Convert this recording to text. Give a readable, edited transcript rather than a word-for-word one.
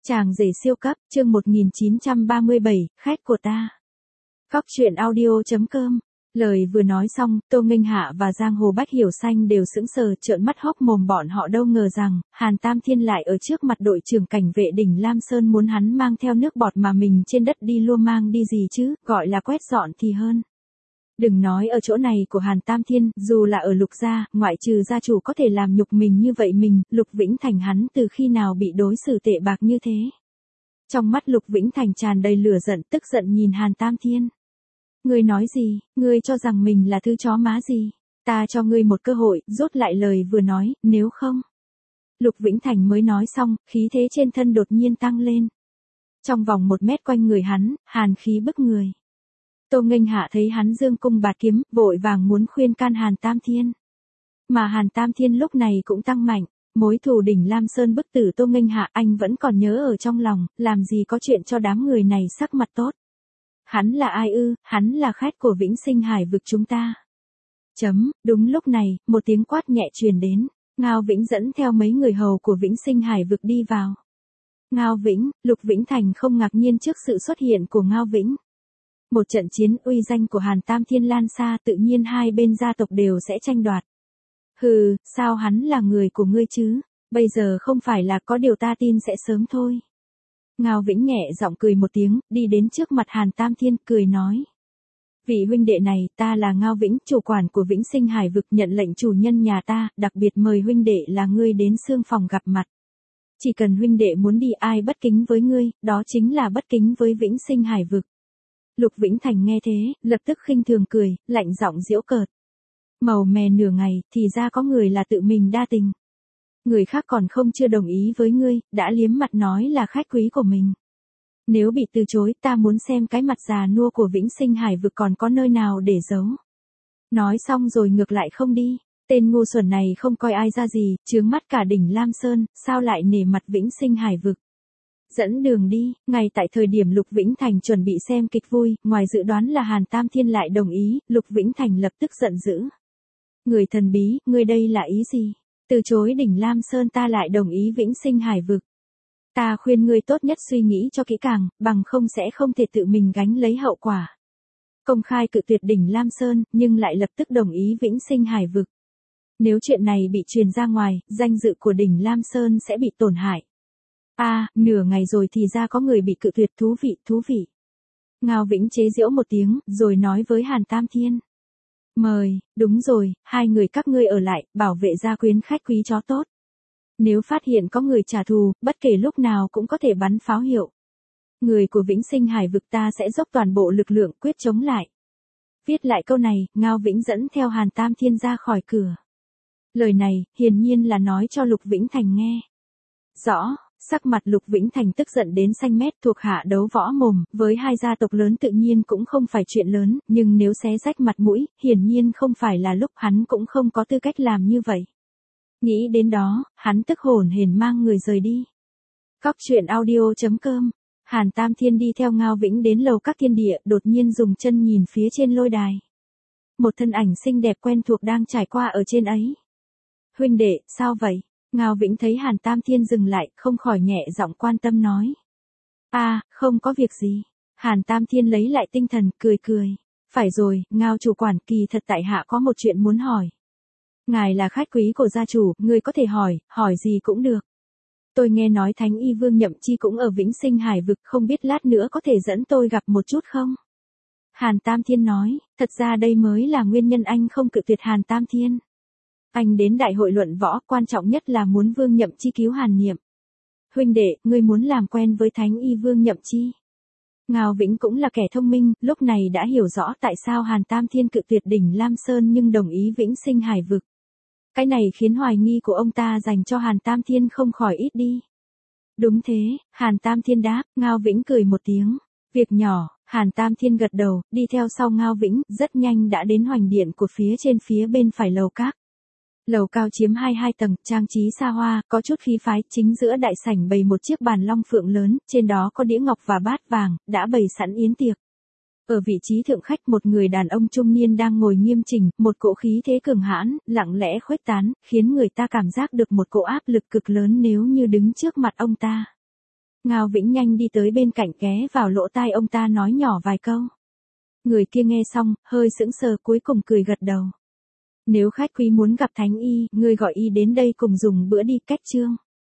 Chàng rể siêu cấp, chương 1937, khách của ta. Cóc truyện audio.com. Lời vừa nói xong, Tô Nghênh Hạ và Giang Hồ Bách Hiểu Xanh đều sững sờ trợn mắt hốc mồm, bọn họ đâu ngờ rằng, Hàn Tam Thiên lại ở trước mặt đội trưởng cảnh vệ đỉnh Lam Sơn muốn hắn mang theo nước bọt mà mình trên đất đi lua mang đi gì chứ, gọi là quét dọn thì hơn. Đừng nói ở chỗ này của Hàn Tam Thiên, dù là ở Lục gia, ngoại trừ gia chủ có thể làm nhục mình như vậy mình, Lục Vĩnh Thành hắn từ khi nào bị đối xử tệ bạc như thế. Trong mắt Lục Vĩnh Thành tràn đầy lửa giận, tức giận nhìn Hàn Tam Thiên. Ngươi nói gì, ngươi cho rằng mình là thứ chó má gì, ta cho ngươi một cơ hội, rốt lại lời vừa nói, nếu không. Lục Vĩnh Thành mới nói xong, khí thế trên thân đột nhiên tăng lên. Trong vòng 1 mét quanh người hắn, hàn khí bức người. Tô Nghênh Hạ thấy hắn dương cung bạt kiếm, vội vàng muốn khuyên can Hàn Tam Thiên. Mà Hàn Tam Thiên lúc này cũng tăng mạnh, mối thù đỉnh Lam Sơn bức tử Tô Nghênh Hạ anh vẫn còn nhớ ở trong lòng, làm gì có chuyện cho đám người này sắc mặt tốt. Hắn là ai ư, hắn là khách của Vĩnh Sinh Hải vực chúng ta. Đúng lúc này, một tiếng quát nhẹ truyền đến, Ngao Vĩnh dẫn theo mấy người hầu của Vĩnh Sinh Hải vực đi vào. Ngao Vĩnh, Lục Vĩnh Thành không ngạc nhiên trước sự xuất hiện của Ngao Vĩnh. Một trận chiến uy danh của Hàn Tam Thiên lan xa, tự nhiên hai bên gia tộc đều sẽ tranh đoạt. Hừ, sao hắn là người của ngươi chứ, bây giờ không phải là có điều ta tin sẽ sớm thôi. Ngao Vĩnh nhẹ giọng cười một tiếng, đi đến trước mặt Hàn Tam Thiên, cười nói. Vị huynh đệ này, ta là Ngao Vĩnh, chủ quản của Vĩnh Sinh Hải vực, nhận lệnh chủ nhân nhà ta, đặc biệt mời huynh đệ là ngươi đến xương phòng gặp mặt. Chỉ cần huynh đệ muốn đi, ai bất kính với ngươi, đó chính là bất kính với Vĩnh Sinh Hải vực. Lục Vĩnh Thành nghe thế, lập tức khinh thường cười, lạnh giọng giễu cợt. Màu mè nửa ngày, thì ra có người là tự mình đa tình. Người khác còn không chưa đồng ý với ngươi, đã liếm mặt nói là khách quý của mình. Nếu bị từ chối, ta muốn xem cái mặt già nua của Vĩnh Sinh Hải vực còn có nơi nào để giấu. Nói xong rồi ngược lại không đi. Tên ngu xuẩn này không coi ai ra gì, chướng mắt cả đỉnh Lam Sơn, sao lại nể mặt Vĩnh Sinh Hải vực. Dẫn đường đi, ngay tại thời điểm Lục Vĩnh Thành chuẩn bị xem kịch vui, ngoài dự đoán là Hàn Tam Thiên lại đồng ý, Lục Vĩnh Thành lập tức giận dữ. Người thần bí, ngươi đây là ý gì? Từ chối đỉnh Lam Sơn ta lại đồng ý Vĩnh Sinh Hải vực. Ta khuyên ngươi tốt nhất suy nghĩ cho kỹ càng, bằng không sẽ không thể tự mình gánh lấy hậu quả. Công khai cự tuyệt đỉnh Lam Sơn, nhưng lại lập tức đồng ý Vĩnh Sinh Hải vực. Nếu chuyện này bị truyền ra ngoài, danh dự của đỉnh Lam Sơn sẽ bị tổn hại. Nửa ngày rồi thì ra có người bị cự tuyệt, thú vị. Ngao Vĩnh chế giễu một tiếng, rồi nói với Hàn Tam Thiên. Mời, đúng rồi, hai người các ngươi ở lại, bảo vệ gia quyến khách quý chó tốt. Nếu phát hiện có người trả thù, bất kể lúc nào cũng có thể bắn pháo hiệu. Người của Vĩnh Sinh Hải vực ta sẽ dốc toàn bộ lực lượng quyết chống lại. Viết lại câu này, Ngao Vĩnh dẫn theo Hàn Tam Thiên ra khỏi cửa. Lời này, hiển nhiên là nói cho Lục Vĩnh Thành nghe. Rõ. Sắc mặt Lục Vĩnh Thành tức giận đến xanh mét, thuộc hạ đấu võ mồm, với hai gia tộc lớn tự nhiên cũng không phải chuyện lớn, nhưng nếu xé rách mặt mũi, hiển nhiên không phải là lúc, hắn cũng không có tư cách làm như vậy. Nghĩ đến đó, hắn tức hổn hển mang người rời đi. Cóc truyện audio.com. Hàn Tam Thiên đi theo Ngao Vĩnh đến lầu các thiên địa, đột nhiên dùng chân nhìn phía trên lôi đài. Một thân ảnh xinh đẹp quen thuộc đang trải qua ở trên ấy. Huynh đệ, sao vậy? Ngao Vĩnh thấy Hàn Tam Thiên dừng lại, không khỏi nhẹ giọng quan tâm nói. Không có việc gì. Hàn Tam Thiên lấy lại tinh thần, cười. Phải rồi, Ngao chủ quản, kỳ thật tại hạ có một chuyện muốn hỏi. Ngài là khách quý của gia chủ, người có thể hỏi gì cũng được. Tôi nghe nói Thánh Y Vương Nhậm Chi cũng ở Vĩnh Sinh Hải vực, không biết lát nữa có thể dẫn tôi gặp một chút không? Hàn Tam Thiên nói, thật ra đây mới là nguyên nhân anh không cự tuyệt Hàn Tam Thiên. Anh đến đại hội luận võ, quan trọng nhất là muốn Vương Nhậm Chi cứu Hàn Niệm. Huynh đệ, ngươi muốn làm quen với Thánh Y Vương Nhậm Chi. Ngao Vĩnh cũng là kẻ thông minh, lúc này đã hiểu rõ tại sao Hàn Tam Thiên cự tuyệt đỉnh Lam Sơn nhưng đồng ý Vĩnh Sinh Hải vực. Cái này khiến hoài nghi của ông ta dành cho Hàn Tam Thiên không khỏi ít đi. Đúng thế, Hàn Tam Thiên đáp, Ngao Vĩnh cười một tiếng. Việc nhỏ, Hàn Tam Thiên gật đầu, đi theo sau Ngao Vĩnh, rất nhanh đã đến hoành điện của phía trên phía bên phải lầu các. Lầu cao chiếm 22 tầng, trang trí xa hoa, có chút khí phái, chính giữa đại sảnh bày một chiếc bàn long phượng lớn, trên đó có đĩa ngọc và bát vàng, đã bày sẵn yến tiệc. Ở vị trí thượng khách một người đàn ông trung niên đang ngồi nghiêm chỉnh, một cỗ khí thế cường hãn, lặng lẽ khuếch tán, khiến người ta cảm giác được một cỗ áp lực cực lớn nếu như đứng trước mặt ông ta. Ngao Vĩnh nhanh đi tới bên cạnh ghé vào lỗ tai ông ta nói nhỏ vài câu. Người kia nghe xong, hơi sững sờ cuối cùng cười gật đầu. Nếu khách quý muốn gặp Thánh Y, ngươi gọi y đến đây cùng dùng bữa đi, cách chương.